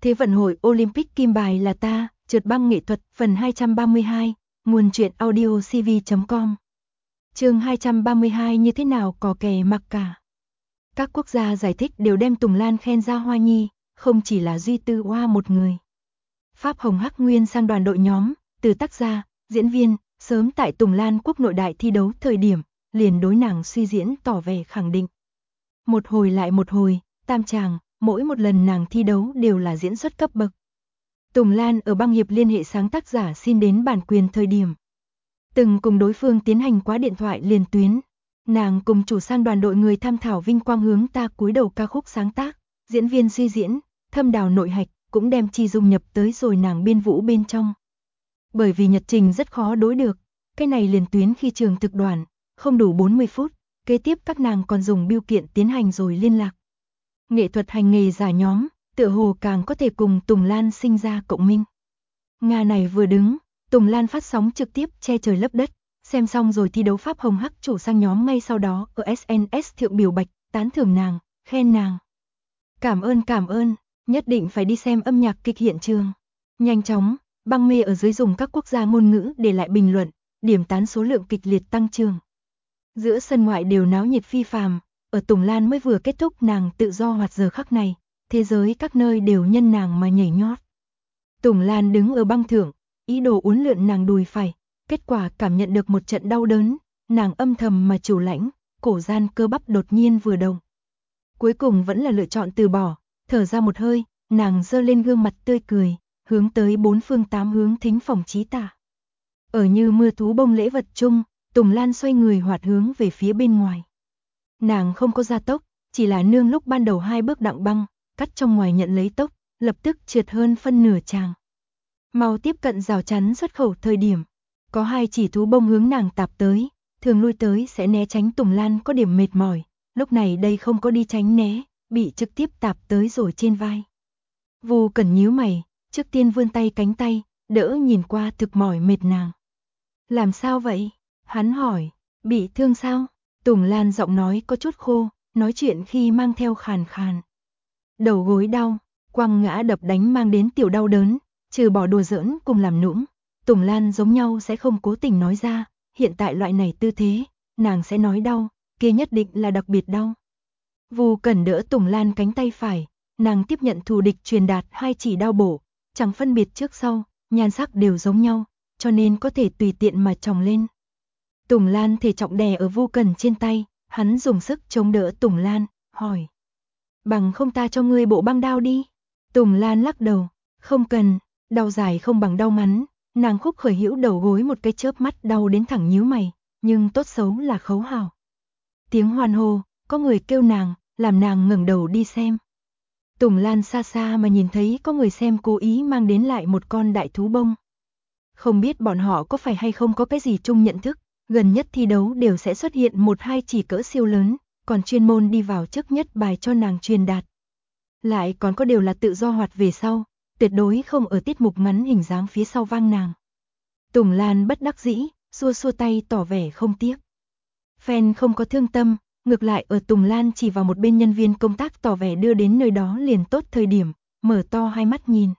Thế vận hội Olympic kim bài là ta, trượt băng nghệ thuật, phần 232, nguồn truyện audio cv.com. Chương 232 như thế nào có kè mặc cả. Các quốc gia giải thích đều đem Tùng Lan khen ra hoa nhi, không chỉ là Duy Tư Oa một người. Pháp Hồng Hắc Nguyên sang đoàn đội nhóm, từ tác gia, diễn viên, sớm tại Tùng Lan quốc nội đại thi đấu thời điểm, liền đối nàng suy diễn tỏ vẻ khẳng định. Một hồi lại một hồi, tam tràng, mỗi một lần nàng thi đấu đều là diễn xuất cấp bậc. Tùng Lan ở băng hiệp liên hệ sáng tác giả xin đến bản quyền thời điểm. Từng cùng đối phương tiến hành quá điện thoại liền tuyến. Nàng cùng chủ sang đoàn đội người tham thảo vinh quang hướng ta cúi đầu ca khúc sáng tác, diễn viên suy diễn, thâm đào nội hạch, cũng đem chi dung nhập tới rồi nàng biên vũ bên trong. Bởi vì nhật trình rất khó đối được, cái này liền tuyến khi trường thực đoạn, không đủ 40 phút, kế tiếp các nàng còn dùng bưu kiện tiến hành rồi liên lạc. Nghệ thuật hành nghề giả nhóm, tựa hồ càng có thể cùng Tùng Lan sinh ra cộng minh. Nga này vừa đứng, Tùng Lan phát sóng trực tiếp che trời lấp đất, xem xong rồi thi đấu Pháp Hồng Hắc chủ sang nhóm ngay sau đó ở SNS thượng biểu bạch, tán thưởng nàng, khen nàng. Cảm ơn, nhất định phải đi xem âm nhạc kịch hiện trường. Nhanh chóng, băng mê ở dưới dùng các quốc gia ngôn ngữ để lại bình luận, điểm tán số lượng kịch liệt tăng trưởng. Giữa sân ngoại đều náo nhiệt phi phàm, ở Tùng Lan mới vừa kết thúc nàng tự do hoạt giờ khắc này, thế giới các nơi đều nhân nàng mà nhảy nhót. Tùng Lan đứng ở băng thượng, ý đồ uốn lượn nàng đùi phải, kết quả cảm nhận được một trận đau đớn, nàng âm thầm mà chủ lãnh, cổ gian cơ bắp đột nhiên vừa động. Cuối cùng vẫn là lựa chọn từ bỏ, thở ra một hơi, nàng giơ lên gương mặt tươi cười, hướng tới bốn phương tám hướng thính phòng trí tả. Ở như mưa thú bông lễ vật chung, Tùng Lan xoay người hoạt hướng về phía bên ngoài. Nàng không có gia tốc, chỉ là nương lúc ban đầu 2 bước đặng băng, cắt trong ngoài nhận lấy tốc, lập tức trượt hơn phân nửa tràng. Mau tiếp cận rào chắn xuất khẩu thời điểm, có 2 chỉ thú bông hướng nàng tạp tới, thường lui tới sẽ né tránh. Tùng Lan có điểm mệt mỏi, lúc này đây không có đi tránh né, bị trực tiếp tạp tới rồi trên vai. Vu Cẩn nhíu mày, trước tiên vươn tay cánh tay, đỡ nhìn qua thực mỏi mệt nàng. Làm sao vậy? Hắn hỏi, bị thương sao? Tùng Lan giọng nói có chút khô, nói chuyện khi mang theo khàn khàn. Đầu gối đau, quăng ngã đập đánh mang đến tiểu đau đớn, trừ bỏ đùa giỡn cùng làm nũng, Tùng Lan giống nhau sẽ không cố tình nói ra, hiện tại loại này tư thế, nàng sẽ nói đau, kia nhất định là đặc biệt đau. Vu Cẩn đỡ Tùng Lan cánh tay phải, nàng tiếp nhận thù địch truyền đạt 2 chỉ đao bổ, chẳng phân biệt trước sau, nhan sắc đều giống nhau, cho nên có thể tùy tiện mà chồng lên. Tùng Lan thể trọng đè ở Vu Cẩn trên tay, hắn dùng sức chống đỡ Tùng Lan, hỏi. Bằng không ta cho ngươi bộ băng đao đi. Tùng Lan lắc đầu, không cần, đau dài không bằng đau ngắn, nàng khúc khởi hữu đầu gối một cái chớp mắt đau đến thẳng nhíu mày, nhưng tốt xấu là khấu hào. Tiếng hoan hô, có người kêu nàng, làm nàng ngẩng đầu đi xem. Tùng Lan xa xa mà nhìn thấy có người xem cố ý mang đến lại một con đại thú bông. Không biết bọn họ có phải hay không có cái gì chung nhận thức, gần nhất thi đấu đều sẽ xuất hiện 1-2 chỉ cỡ siêu lớn, còn chuyên môn đi vào trước nhất bài cho nàng truyền đạt. Lại còn có đều là tự do hoạt về sau, tuyệt đối không ở tiết mục ngắn hình dáng phía sau vang nàng. Tùng Lan bất đắc dĩ, xua xua tay tỏ vẻ không tiếc. Fan không có thương tâm, ngược lại ở Tùng Lan chỉ vào một bên nhân viên công tác tỏ vẻ đưa đến nơi đó liền tốt thời điểm, mở to hai mắt nhìn.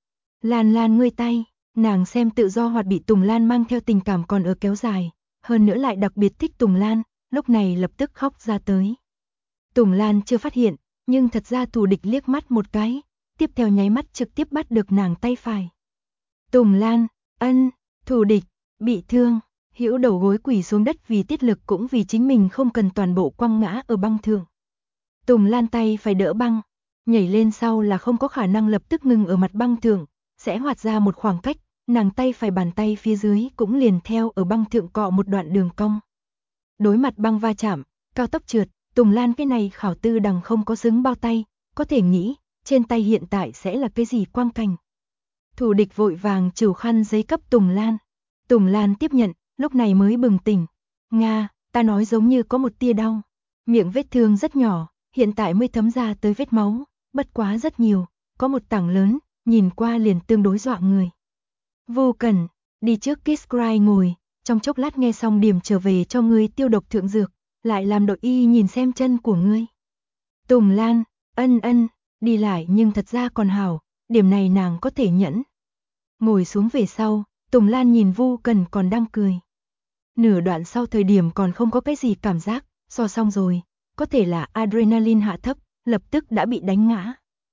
Lan ngươi tay, nàng xem tự do hoạt bị Tùng Lan mang theo tình cảm còn ở kéo dài, hơn nữa lại đặc biệt thích Tùng Lan, lúc này lập tức khóc ra tới. Tùng Lan chưa phát hiện, nhưng thật ra thù địch liếc mắt một cái, tiếp theo nháy mắt trực tiếp bắt được nàng tay phải. Tùng Lan, thù địch, bị thương, hữu đầu gối quỳ xuống đất vì tiết lực cũng vì chính mình không cần toàn bộ quăng ngã ở băng thượng. Tùng Lan tay phải đỡ băng, nhảy lên sau là không có khả năng lập tức ngừng ở mặt băng thượng, sẽ hoạt ra một khoảng cách, nàng tay phải bàn tay phía dưới cũng liền theo ở băng thượng cọ một đoạn đường cong. Đối mặt băng va chạm, cao tốc trượt, Tùng Lan cái này khảo tư đằng không có xứng bao tay, có thể nghĩ, trên tay hiện tại sẽ là cái gì quang cảnh. Thủ địch vội vàng trừ khăn giấy cấp Tùng Lan. Tùng Lan tiếp nhận, lúc này mới bừng tỉnh. Nga, ta nói giống như có một tia đau. Miệng vết thương rất nhỏ, hiện tại mới thấm ra tới vết máu, bất quá rất nhiều, có một tảng lớn, nhìn qua liền tương đối dọa người. Vô Cẩn, đi trước Kiss Cry ngồi, trong chốc lát nghe xong điểm trở về cho ngươi tiêu độc thượng dược, lại làm đội y nhìn xem chân của ngươi. Tùng Lan, đi lại nhưng thật ra còn hảo, điểm này nàng có thể nhẫn. Ngồi xuống về sau, Tùng Lan nhìn Vu Cần còn đang cười. Nửa đoạn sau thời điểm còn không có cái gì cảm giác, so xong rồi, có thể là adrenaline hạ thấp, lập tức đã bị đánh ngã.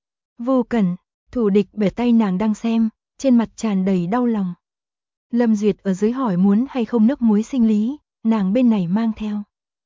Vu Cần, Thủ Địch bẻ tay nàng đang xem, trên mặt tràn đầy đau lòng. Lâm Duyệt ở dưới hỏi muốn hay không nước muối sinh lý, nàng bên này mang theo.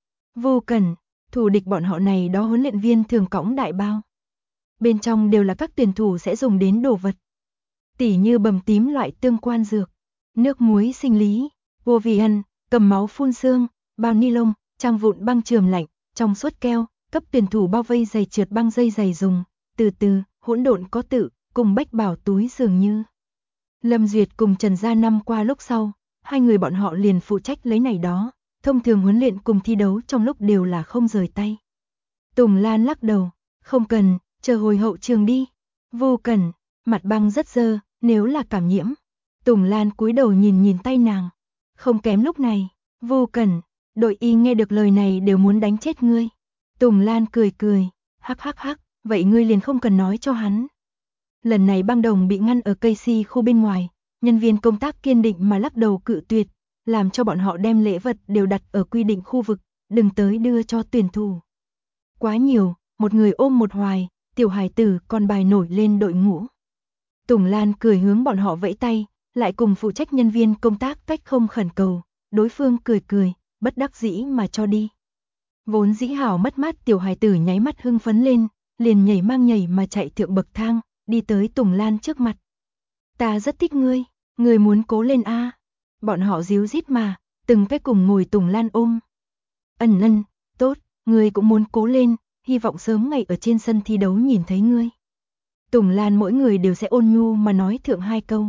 Vu Cần, Thủ Địch bọn họ này đó huấn luyện viên thường cõng đại bao. Bên trong đều là các tuyển thủ sẽ dùng đến đồ vật. Tỉ như bầm tím loại tương quan dược, nước muối sinh lý, vô vì ăn, cầm máu phun xương, bao ni lông, trang vụn băng chườm lạnh, trong suốt keo, cấp tuyển thủ bao vây giày trượt băng dây giày dùng, từ từ, hỗn độn có tự, cùng Bách Bảo túi dường như. Lâm Duyệt cùng Trần Gia năm qua lúc sau, hai người bọn họ liền phụ trách lấy này đó, thông thường huấn luyện cùng thi đấu trong lúc đều là không rời tay. Tùng Lan lắc đầu, không cần, chờ hồi hậu trường đi. Vô cần, mặt băng rất dơ, nếu là cảm nhiễm. Tùng Lan cúi đầu nhìn nhìn tay nàng. Không kém lúc này, Vô cần, đội y nghe được lời này đều muốn đánh chết ngươi. Tùng Lan cười cười, hắc hắc hắc, vậy ngươi liền không cần nói cho hắn. Lần này băng đồng bị ngăn ở cây si khu bên ngoài, nhân viên công tác kiên định mà lắc đầu cự tuyệt, làm cho bọn họ đem lễ vật đều đặt ở quy định khu vực, đừng tới đưa cho tuyển thủ. Quá nhiều, một người ôm một hoài, tiểu hài tử còn bài nổi lên đội ngũ. Tùng Lan cười hướng bọn họ vẫy tay, lại cùng phụ trách nhân viên công tác cách không khẩn cầu, đối phương cười cười, bất đắc dĩ mà cho đi. Vốn dĩ hảo mất mát tiểu hài tử nháy mắt hưng phấn lên, liền nhảy mang nhảy mà chạy thượng bậc thang, đi tới Tùng Lan trước mặt. Ta rất thích ngươi muốn cố lên a. Bọn họ díu dít mà, từng cái cùng ngồi Tùng Lan ôm. Ân, tốt, ngươi cũng muốn cố lên, hy vọng sớm ngày ở trên sân thi đấu nhìn thấy ngươi. Tùng Lan mỗi người đều sẽ ôn nhu mà nói thượng hai câu.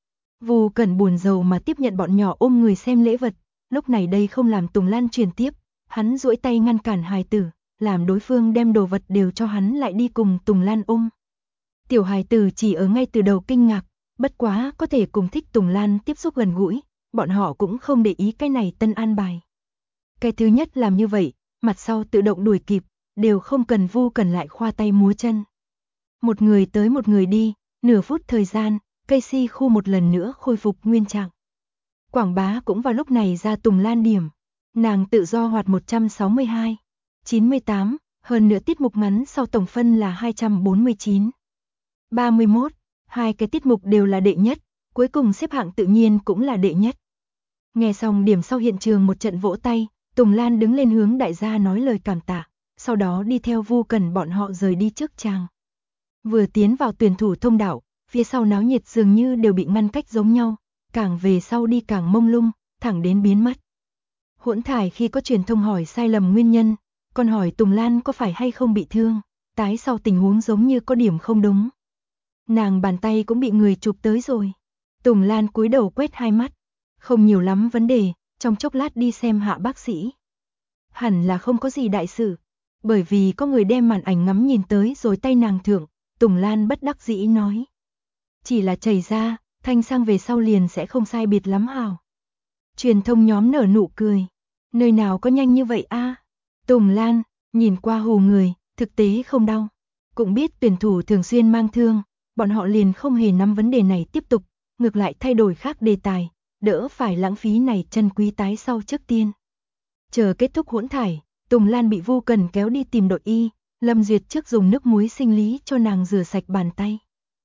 Vu Cẩn buồn rầu mà tiếp nhận bọn nhỏ ôm người xem lễ vật, lúc này đây không làm Tùng Lan truyền tiếp, hắn duỗi tay ngăn cản hài tử, làm đối phương đem đồ vật đều cho hắn lại đi cùng Tùng Lan ôm. Tiểu hài tử chỉ ở ngay từ đầu kinh ngạc, bất quá có thể cùng thích Tùng Lan tiếp xúc gần gũi, bọn họ cũng không để ý cái này tân an bài. Cái thứ nhất làm như vậy, mặt sau tự động đuổi kịp, đều không cần Vu Cẩn lại khoa tay múa chân. Một người tới một người đi, nửa phút thời gian, cây si khu một lần nữa khôi phục nguyên trạng. Quảng bá cũng vào lúc này ra Tùng Lan điểm, nàng tự do hoạt 162, 98, hơn nữa tiết mục ngắn sau tổng phân là 249. 31, hai cái tiết mục đều là đệ nhất, cuối cùng xếp hạng tự nhiên cũng là đệ nhất. Nghe xong điểm sau hiện trường một trận vỗ tay, Tùng Lan đứng lên hướng đại gia nói lời cảm tạ, sau đó đi theo Vu Cẩn bọn họ rời đi trước tràng. Vừa tiến vào tuyển thủ thông đạo, phía sau náo nhiệt dường như đều bị ngăn cách giống nhau, càng về sau đi càng mông lung, thẳng đến biến mất. Hỗn thải khi có truyền thông hỏi sai lầm nguyên nhân, còn hỏi Tùng Lan có phải hay không bị thương, tái sau tình huống giống như có điểm không đúng. Nàng bàn tay cũng bị người chụp tới rồi. Tùng Lan cúi đầu quét hai mắt, không nhiều lắm vấn đề, trong chốc lát đi xem hạ bác sĩ. Hẳn là không có gì đại sự, bởi vì có người đem màn ảnh ngắm nhìn tới rồi tay nàng thượng, Tùng Lan bất đắc dĩ nói. Chỉ là chảy ra, thanh sang về sau liền sẽ không sai biệt lắm hào. Truyền thông nhóm nở nụ cười, nơi nào có nhanh như vậy a? Tùng Lan, nhìn qua hù người, thực tế không đau. Cũng biết tuyển thủ thường xuyên mang thương, bọn họ liền không hề nắm vấn đề này tiếp tục, ngược lại thay đổi khác đề tài, đỡ phải lãng phí này chân quý tái sau trước tiên. Chờ kết thúc hỗn thải, Tùng Lan bị Vu Cần kéo đi tìm đội y, Lâm Duyệt trước dùng nước muối sinh lý cho nàng rửa sạch bàn tay.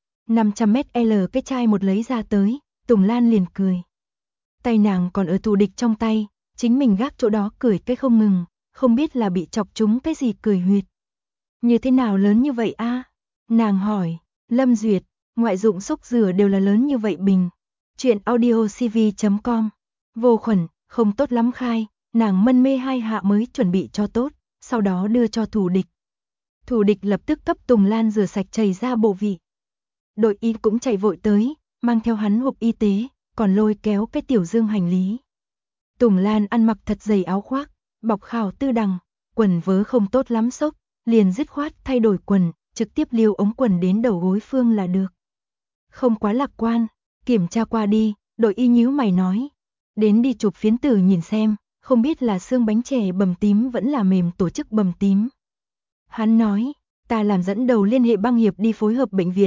500ml cái chai một lấy ra tới, Tùng Lan liền cười. Tay nàng còn ở Thủ Địch trong tay, chính mình gác chỗ đó cười cái không ngừng, không biết là bị chọc trúng cái gì cười huyệt. Như thế nào lớn như vậy a? Nàng hỏi. Lâm Duyệt, ngoại dụng xúc rửa đều là lớn như vậy bình. Chuyện audiocv.com. Vô khuẩn, không tốt lắm khai, nàng mân mê hai hạ mới chuẩn bị cho tốt, sau đó đưa cho Thủ Địch. Thủ Địch lập tức cấp Tùng Lan rửa sạch chảy ra bộ vị. Đội y cũng chạy vội tới, mang theo hắn hộp y tế, còn lôi kéo cái tiểu dương hành lý. Tùng Lan ăn mặc thật dày áo khoác, bọc khảo tư đằng, quần vớ không tốt lắm xốc, liền dứt khoát thay đổi quần, trực tiếp liêu ống quần đến đầu gối phương là được. Không quá lạc quan, kiểm tra qua đi, đội y nhíu mày nói. Đến đi chụp phiến tử nhìn xem, không biết là xương bánh chè bầm tím vẫn là mềm tổ chức bầm tím. Hắn nói, ta làm dẫn đầu liên hệ băng hiệp đi phối hợp bệnh viện,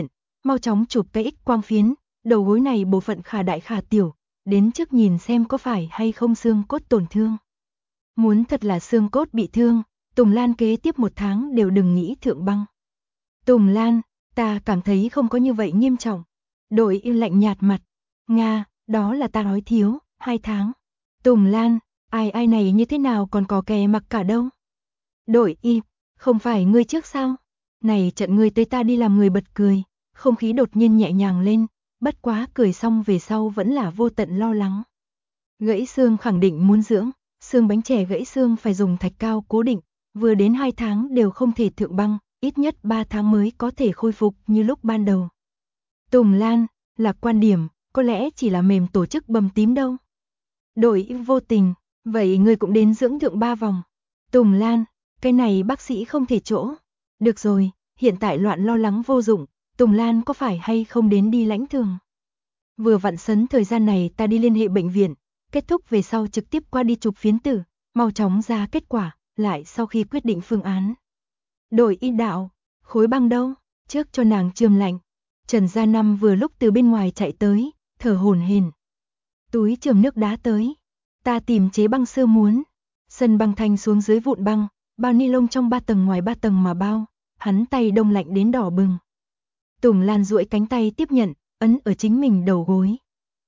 mau chóng chụp cái X quang phiến, đầu gối này bộ phận khả đại khả tiểu, đến trước nhìn xem có phải hay không xương cốt tổn thương. Muốn thật là xương cốt bị thương, Tùng Lan kế tiếp 1 tháng đều đừng nghĩ thượng băng. Tùng Lan, ta cảm thấy không có như vậy nghiêm trọng. Đội im lạnh nhạt mặt. Nga, đó là ta nói thiếu, 2 tháng. Tùng Lan, ai này như thế nào còn có kè mặc cả đâu. Đội y, không phải ngươi trước sao? Này trận ngươi tới ta đi làm người bật cười, không khí đột nhiên nhẹ nhàng lên, bất quá cười xong về sau vẫn là vô tận lo lắng. Gãy xương khẳng định muốn dưỡng, xương bánh chè gãy xương phải dùng thạch cao cố định, vừa đến 2 tháng đều không thể thượng băng, ít nhất 3 tháng mới có thể khôi phục như lúc ban đầu. Tùng Lan, lạc quan điểm, có lẽ chỉ là mềm tổ chức bầm tím đâu. Đội vô tình, vậy ngươi cũng đến dưỡng thượng 3 vòng. Tùng Lan, cái này bác sĩ không thể chỗ. Được rồi, hiện tại loạn lo lắng vô dụng, Tùng Lan có phải hay không đến đi lãnh thường. Vừa vặn sấn thời gian này ta đi liên hệ bệnh viện, kết thúc về sau trực tiếp qua đi chụp phiến tử, mau chóng ra kết quả, lại sau khi quyết định phương án. Đội y đạo, khối băng đâu, trước cho nàng chườm lạnh. Trần Gia Năm vừa lúc từ bên ngoài chạy tới, thở hổn hển. Túi chườm nước đá tới, ta tìm chế băng sư muốn. Sân băng thanh xuống dưới vụn băng, bao ni lông trong 3 tầng ngoài 3 tầng mà bao, hắn tay đông lạnh đến đỏ bừng. Tùng Lan duỗi cánh tay tiếp nhận, ấn ở chính mình đầu gối.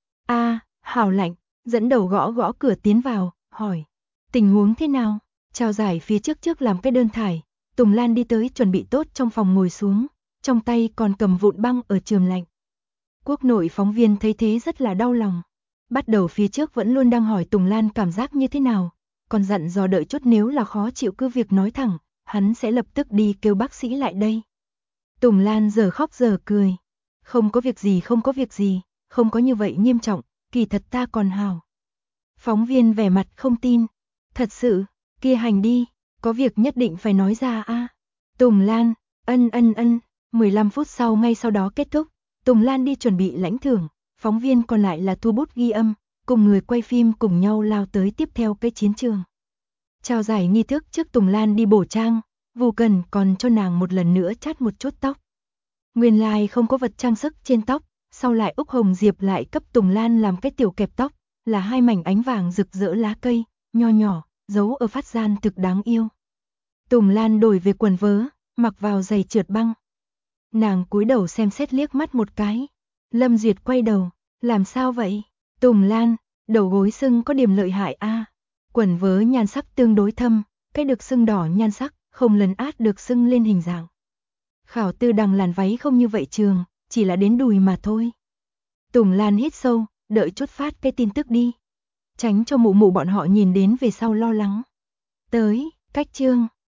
Hảo lạnh, dẫn đầu gõ gõ cửa tiến vào, hỏi. Tình huống thế nào? Trao giải phía trước làm cái đơn thải, Tùng Lan đi tới chuẩn bị tốt trong phòng ngồi xuống, trong tay còn cầm vụn băng ở chườm lạnh. Quốc nội phóng viên thấy thế rất là đau lòng. Bắt đầu phía trước vẫn luôn đang hỏi Tùng Lan cảm giác như thế nào, còn dặn dò đợi chút nếu là khó chịu cứ việc nói thẳng, hắn sẽ lập tức đi kêu bác sĩ lại đây. Tùng Lan giờ khóc giờ cười. Không có việc gì, không có như vậy nghiêm trọng, kỳ thật ta còn hào. Phóng viên vẻ mặt không tin. Thật sự, kia hành đi, có việc nhất định phải nói ra a. Tùng Lan, ân. 15 phút sau ngay sau đó kết thúc, Tùng Lan đi chuẩn bị lãnh thưởng, phóng viên còn lại là thu bút ghi âm, cùng người quay phim cùng nhau lao tới tiếp theo cái chiến trường. Trao giải nghi thức trước Tùng Lan đi bổ trang, Vu Cần còn cho nàng một lần nữa chát một chút tóc. Nguyên lai không có vật trang sức trên tóc, sau lại Úc Hồng Diệp lại cấp Tùng Lan làm cái tiểu kẹp tóc, là 2 mảnh ánh vàng rực rỡ lá cây, nho nhỏ, giấu ở phát gian thực đáng yêu. Tùng Lan đổi về quần vớ, mặc vào giày trượt băng. Nàng cúi đầu xem xét liếc mắt một cái. Lâm Duyệt quay đầu, làm sao vậy? Tùng Lan, đầu gối sưng có điểm lợi hại a. Quần vớ nhan sắc tương đối thâm, cái được sưng đỏ nhan sắc, không lấn át được sưng lên hình dạng. Khảo Tư Đằng làn váy không như vậy trường, chỉ là đến đùi mà thôi. Tùng Lan hít sâu, đợi chút phát cái tin tức đi. Tránh cho mụ mụ bọn họ nhìn đến về sau lo lắng. Tới, cách chương.